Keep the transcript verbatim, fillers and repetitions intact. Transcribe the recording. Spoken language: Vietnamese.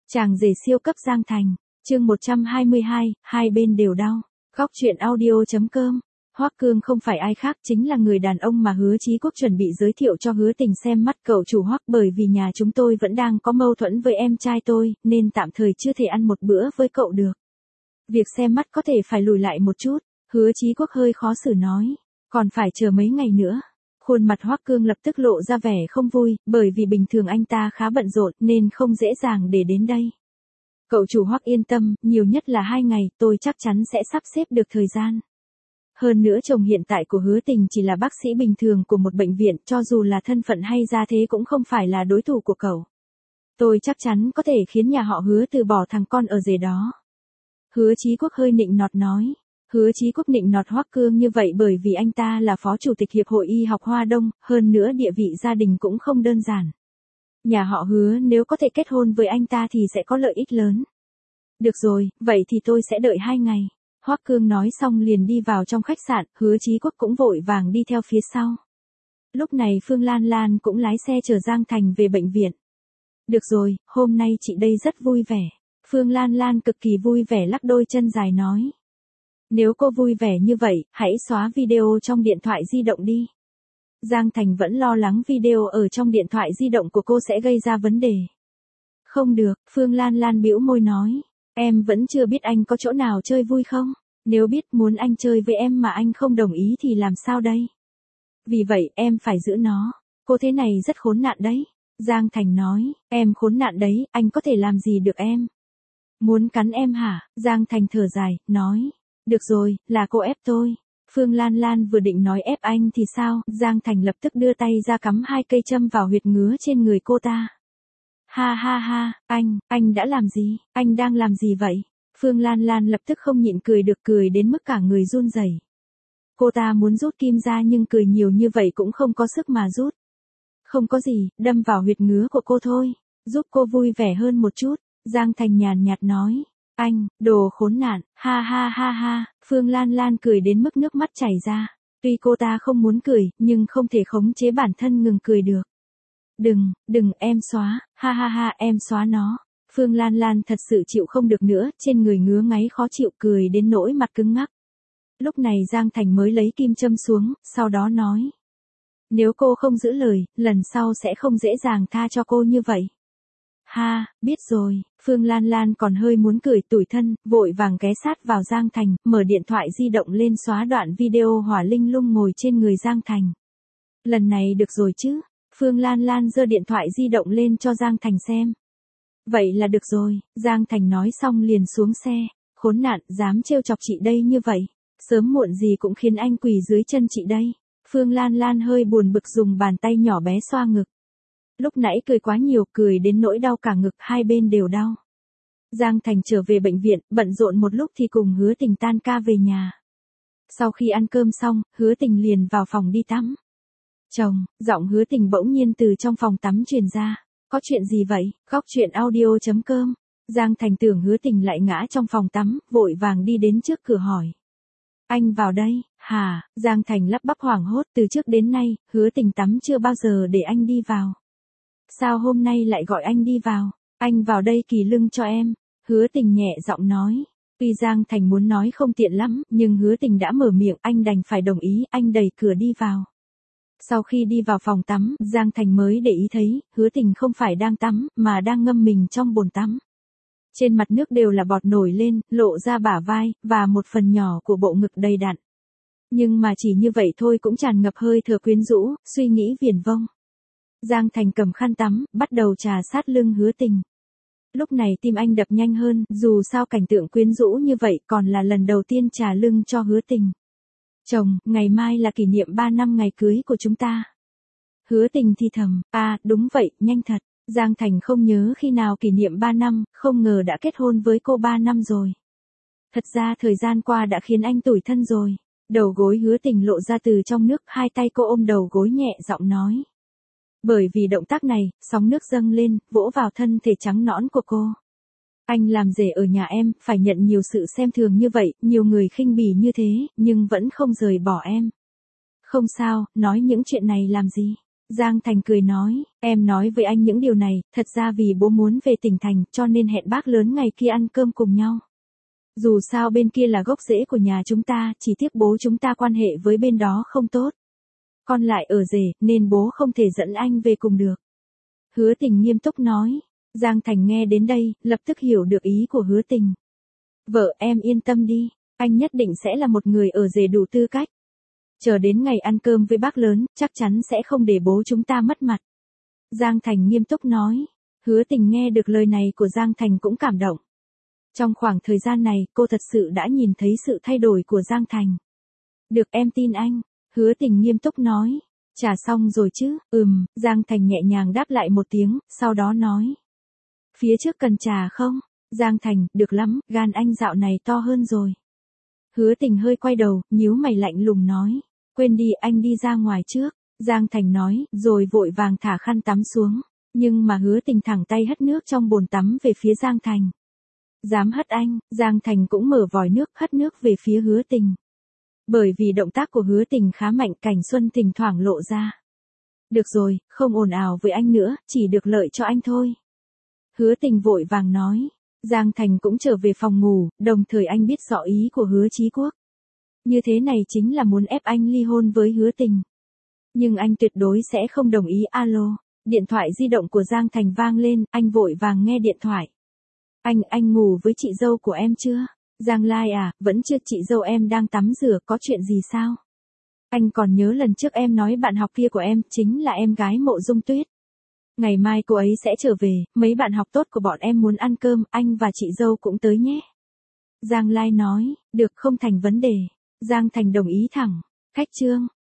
Chàng rể siêu cấp Giang Thành, chương một trăm hai mươi hai, hai bên đều đau. Góc truyện audio chấm com. Hoắc Cương không phải ai khác, chính là người đàn ông mà Hứa Chí Quốc chuẩn bị giới thiệu cho Hứa Tình xem mắt. Cậu chủ Hoắc, bởi vì nhà chúng tôi vẫn đang có mâu thuẫn với em trai tôi, nên tạm thời chưa thể ăn một bữa với cậu được. Việc xem mắt có thể phải lùi lại một chút. Hứa Chí Quốc hơi khó xử nói, còn phải chờ mấy ngày nữa. Khuôn mặt Hoắc Cương lập tức lộ ra vẻ không vui, bởi vì bình thường anh ta khá bận rộn nên không dễ dàng để đến đây. Cậu chủ Hoắc yên tâm, nhiều nhất là hai ngày, tôi chắc chắn sẽ sắp xếp được thời gian. Hơn nữa chồng hiện tại của Hứa Tình chỉ là bác sĩ bình thường của một bệnh viện, cho dù là thân phận hay gia thế cũng không phải là đối thủ của cậu. Tôi chắc chắn có thể khiến nhà họ Hứa từ bỏ thằng con ở rể đó. Hứa Chí Quốc hơi nịnh nọt nói. Hứa Chí Quốc nịnh nọt Hoắc Cương như vậy bởi vì anh ta là phó chủ tịch Hiệp hội Y học Hoa Đông, hơn nữa địa vị gia đình cũng không đơn giản. Nhà họ Hứa nếu có thể kết hôn với anh ta thì sẽ có lợi ích lớn. Được rồi, vậy thì tôi sẽ đợi hai ngày. Hoắc Cương nói xong liền đi vào trong khách sạn, Hứa Chí Quốc cũng vội vàng đi theo phía sau. Lúc này Phương Lan Lan cũng lái xe chở Giang Thành về bệnh viện. Được rồi, hôm nay chị đây rất vui vẻ. Phương Lan Lan cực kỳ vui vẻ lắc đôi chân dài nói. Nếu cô vui vẻ như vậy, hãy xóa video trong điện thoại di động đi. Giang Thành vẫn lo lắng video ở trong điện thoại di động của cô sẽ gây ra vấn đề. Không được, Phương Lan Lan bĩu môi nói. Em vẫn chưa biết anh có chỗ nào chơi vui không? Nếu biết muốn anh chơi với em mà anh không đồng ý thì làm sao đây? Vì vậy em phải giữ nó. Cô thế này rất khốn nạn đấy. Giang Thành nói, em khốn nạn đấy, anh có thể làm gì được em? Muốn cắn em hả? Giang Thành thở dài, nói. Được rồi, là cô ép tôi. Phương Lan Lan vừa định nói ép anh thì sao? Giang Thành lập tức đưa tay ra cắm hai cây châm vào huyệt ngứa trên người cô ta. Ha ha ha, anh, anh đã làm gì? Anh đang làm gì vậy? Phương Lan Lan lập tức không nhịn cười được, cười đến mức cả người run rẩy. Cô ta muốn rút kim ra nhưng cười nhiều như vậy cũng không có sức mà rút. Không có gì, đâm vào huyệt ngứa của cô thôi, giúp cô vui vẻ hơn một chút. Giang Thành nhàn nhạt nói. Anh, đồ khốn nạn, ha ha ha ha, Phương Lan Lan cười đến mức nước mắt chảy ra. Tuy cô ta không muốn cười, nhưng không thể khống chế bản thân ngừng cười được. Đừng, đừng, em xóa, ha ha ha, em xóa nó. Phương Lan Lan thật sự chịu không được nữa, trên người ngứa ngáy khó chịu, cười đến nỗi mặt cứng ngắc. Lúc này Giang Thành mới lấy kim châm xuống, sau đó nói. Nếu cô không giữ lời, lần sau sẽ không dễ dàng tha cho cô như vậy. Ha, biết rồi, Phương Lan Lan còn hơi muốn cười tủi thân, vội vàng ghé sát vào Giang Thành, mở điện thoại di động lên xóa đoạn video Hỏa Linh Lung ngồi trên người Giang Thành. Lần này được rồi chứ? Phương Lan Lan giơ điện thoại di động lên cho Giang Thành xem. Vậy là được rồi, Giang Thành nói xong liền xuống xe. Khốn nạn, dám trêu chọc chị đây như vậy, sớm muộn gì cũng khiến anh quỳ dưới chân chị đây. Phương Lan Lan hơi buồn bực dùng bàn tay nhỏ bé xoa ngực. Lúc nãy cười quá nhiều, cười đến nỗi đau cả ngực, hai bên đều đau. Giang Thành trở về bệnh viện, bận rộn một lúc thì cùng Hứa Tình tan ca về nhà. Sau khi ăn cơm xong, Hứa Tình liền vào phòng đi tắm. Chồng, giọng Hứa Tình bỗng nhiên từ trong phòng tắm truyền ra. Có chuyện gì vậy? Góc truyện audio chấm com. Giang Thành tưởng Hứa Tình lại ngã trong phòng tắm, vội vàng đi đến trước cửa hỏi. Anh vào đây, hả? Giang Thành lắp bắp hoảng hốt, từ trước đến nay, Hứa Tình tắm chưa bao giờ để anh đi vào. Sao hôm nay lại gọi anh đi vào? Anh vào đây kỳ lưng cho em. Hứa Tình nhẹ giọng nói. Tuy Giang Thành muốn nói không tiện lắm, nhưng Hứa Tình đã mở miệng, anh đành phải đồng ý, anh đẩy cửa đi vào. Sau khi đi vào phòng tắm, Giang Thành mới để ý thấy, Hứa Tình không phải đang tắm, mà đang ngâm mình trong bồn tắm. Trên mặt nước đều là bọt nổi lên, lộ ra bả vai, và một phần nhỏ của bộ ngực đầy đặn. Nhưng mà chỉ như vậy thôi cũng tràn ngập hơi thở quyến rũ, suy nghĩ viển vông. Giang Thành cầm khăn tắm, bắt đầu trà sát lưng Hứa Tình. Lúc này tim anh đập nhanh hơn, dù sao cảnh tượng quyến rũ như vậy còn là lần đầu tiên trà lưng cho Hứa Tình. Chồng, ngày mai là kỷ niệm ba năm ngày cưới của chúng ta. Hứa Tình thì thầm, à, đúng vậy, nhanh thật. Giang Thành không nhớ khi nào kỷ niệm ba năm, không ngờ đã kết hôn với cô ba năm rồi. Thật ra thời gian qua đã khiến anh tủi thân rồi. Đầu gối Hứa Tình lộ ra từ trong nước, hai tay cô ôm đầu gối nhẹ giọng nói. Bởi vì động tác này, sóng nước dâng lên, vỗ vào thân thể trắng nõn của cô. Anh làm rể ở nhà em, phải nhận nhiều sự xem thường như vậy, nhiều người khinh bỉ như thế, nhưng vẫn không rời bỏ em. Không sao, nói những chuyện này làm gì. Giang Thành cười nói, em nói với anh những điều này, thật ra vì bố muốn về tỉnh thành, cho nên hẹn bác lớn ngày kia ăn cơm cùng nhau. Dù sao bên kia là gốc rễ của nhà chúng ta, chỉ tiếc bố chúng ta quan hệ với bên đó không tốt. Con lại ở rể, nên bố không thể dẫn anh về cùng được. Hứa Tình nghiêm túc nói. Giang Thành nghe đến đây, lập tức hiểu được ý của Hứa Tình. Vợ em yên tâm đi, anh nhất định sẽ là một người ở rể đủ tư cách. Chờ đến ngày ăn cơm với bác lớn, chắc chắn sẽ không để bố chúng ta mất mặt. Giang Thành nghiêm túc nói. Hứa Tình nghe được lời này của Giang Thành cũng cảm động. Trong khoảng thời gian này, cô thật sự đã nhìn thấy sự thay đổi của Giang Thành. Được, em tin anh. Hứa Tình nghiêm túc nói. Trà xong rồi chứ? Ừm, Giang Thành nhẹ nhàng đáp lại một tiếng, sau đó nói. Phía trước cần trà không? Giang Thành, được lắm, gan anh dạo này to hơn rồi. Hứa Tình hơi quay đầu, nhíu mày lạnh lùng nói. Quên đi, anh đi ra ngoài trước. Giang Thành nói, rồi vội vàng thả khăn tắm xuống. Nhưng mà Hứa Tình thẳng tay hất nước trong bồn tắm về phía Giang Thành. Dám hất anh, Giang Thành cũng mở vòi nước hất nước về phía Hứa Tình. Bởi vì động tác của Hứa Tình khá mạnh, Cảnh Xuân thỉnh thoảng lộ ra. Được rồi, không ồn ào với anh nữa, chỉ được lợi cho anh thôi. Hứa Tình vội vàng nói. Giang Thành cũng trở về phòng ngủ, đồng thời anh biết rõ ý của Hứa Chí Quốc. Như thế này chính là muốn ép anh ly hôn với Hứa Tình. Nhưng anh tuyệt đối sẽ không đồng ý. Alo, điện thoại di động của Giang Thành vang lên, anh vội vàng nghe điện thoại. Anh, anh ngủ với chị dâu của em chưa? Giang Lai à, vẫn chưa, chị dâu em đang tắm rửa, có chuyện gì sao? Anh còn nhớ lần trước em nói bạn học kia của em, chính là em gái Mộ Dung Tuyết. Ngày mai cô ấy sẽ trở về, mấy bạn học tốt của bọn em muốn ăn cơm, anh và chị dâu cũng tới nhé. Giang Lai nói, được, không thành vấn đề. Giang Thành đồng ý thẳng. Khách trương.